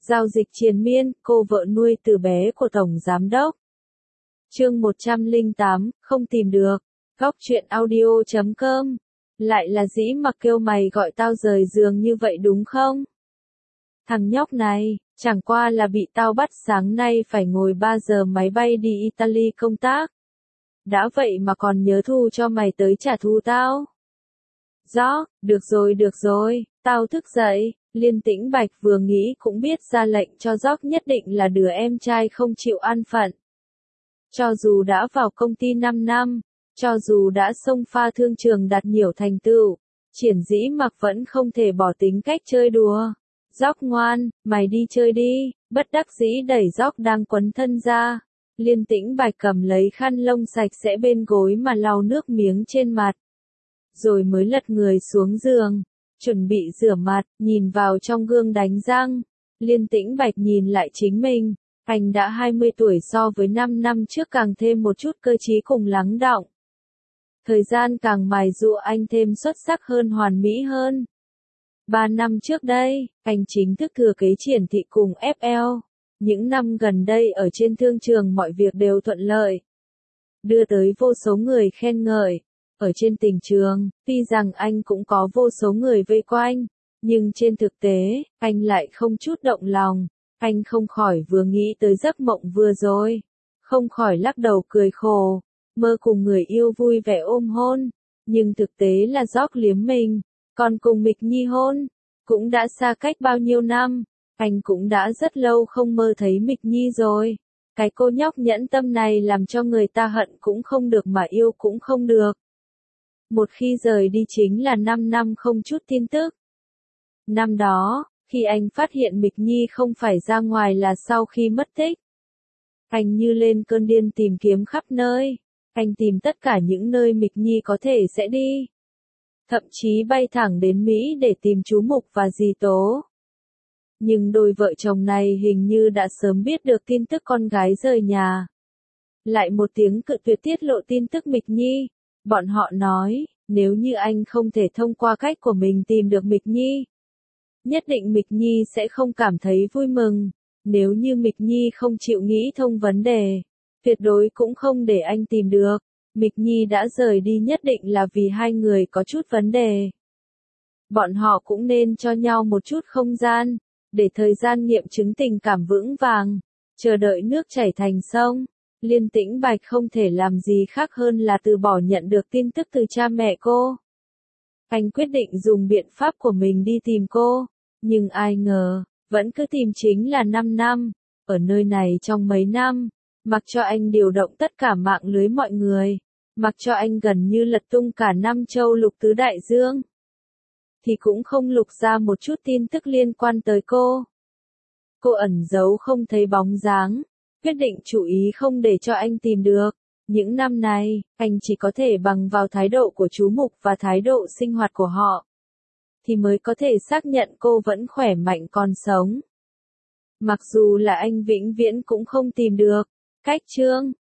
Giao dịch triền miên, cô vợ nuôi từ bé của Tổng Giám đốc. Chương 108, không tìm được. Góc truyện audio.com. Lại là dĩ mặc kêu mày gọi tao rời giường như vậy đúng không? Thằng nhóc này, chẳng qua là bị tao bắt sáng nay phải ngồi 3 giờ máy bay đi Italy công tác. Đã vậy mà còn nhớ thu cho mày tới trả thù tao. Rõ, được rồi, tao thức dậy. Liên Tĩnh Bạch vừa nghĩ cũng biết ra lệnh cho Gióc nhất định là đứa em trai không chịu an phận. Cho dù đã vào công ty 5 năm, cho dù đã xông pha thương trường đạt nhiều thành tựu, Triển Dĩ Mặc vẫn không thể bỏ tính cách chơi đùa. Gióc ngoan, mày đi chơi đi, bất đắc dĩ đẩy Gióc đang quấn thân ra. Liên Tĩnh Bạch cầm lấy khăn lông sạch sẽ bên gối mà lau nước miếng trên mặt. Rồi mới lật người xuống giường, chuẩn bị rửa mặt, nhìn vào trong gương đánh răng. Liên Tĩnh Bạch nhìn lại chính mình, anh đã 20 tuổi so với 5 năm trước càng thêm một chút cơ trí cùng lắng đọng. Thời gian càng mài dũa anh thêm xuất sắc hơn, hoàn mỹ hơn. 3 năm trước đây, anh chính thức thừa kế Triển thị cùng FL. Những năm gần đây ở trên thương trường mọi việc đều thuận lợi, đưa tới vô số người khen ngợi. Ở trên tình trường, tuy rằng anh cũng có vô số người vây quanh, nhưng trên thực tế, anh lại không chút động lòng. Anh không khỏi vừa nghĩ tới giấc mộng vừa rồi, không khỏi lắc đầu cười khổ, mơ cùng người yêu vui vẻ ôm hôn, nhưng thực tế là Gióc liếm mình, còn cùng Mịch Nhi hôn, cũng đã xa cách bao nhiêu năm, anh cũng đã rất lâu không mơ thấy Mịch Nhi rồi. Cái cô nhóc nhẫn tâm này làm cho người ta hận cũng không được mà yêu cũng không được. Một khi rời đi chính là 5 năm không chút tin tức. Năm đó, khi anh phát hiện Mịch Nhi không phải ra ngoài là sau khi mất tích. Anh như lên cơn điên tìm kiếm khắp nơi. Anh tìm tất cả những nơi Mịch Nhi có thể sẽ đi. Thậm chí bay thẳng đến Mỹ để tìm chú Mục và dì Tố. Nhưng đôi vợ chồng này hình như đã sớm biết được tin tức con gái rời nhà. Lại một tiếng cự tuyệt tiết lộ tin tức Mịch Nhi. Bọn họ nói, nếu như anh không thể thông qua cách của mình tìm được Mịch Nhi, nhất định Mịch Nhi sẽ không cảm thấy vui mừng. Nếu như Mịch Nhi không chịu nghĩ thông vấn đề, tuyệt đối cũng không để anh tìm được. Mịch Nhi đã rời đi nhất định là vì hai người có chút vấn đề. Bọn họ cũng nên cho nhau một chút không gian, để thời gian nghiệm chứng tình cảm vững vàng, chờ đợi nước chảy thành sông. Liên Tĩnh Bạch không thể làm gì khác hơn là từ bỏ nhận được tin tức từ cha mẹ cô. Anh quyết định dùng biện pháp của mình đi tìm cô, nhưng ai ngờ, vẫn cứ tìm chính là 5 năm. Ở nơi này trong mấy năm, mặc cho anh điều động tất cả mạng lưới mọi người, mặc cho anh gần như lật tung cả năm châu lục tứ đại dương, thì cũng không lục ra một chút tin tức liên quan tới cô. Cô ẩn giấu không thấy bóng dáng, quyết định chú ý không để cho anh tìm được. Những năm này, anh chỉ có thể bằng vào thái độ của chú Mục và thái độ sinh hoạt của họ, thì mới có thể xác nhận cô vẫn khỏe mạnh còn sống. Mặc dù là anh vĩnh viễn cũng không tìm được. Cách chương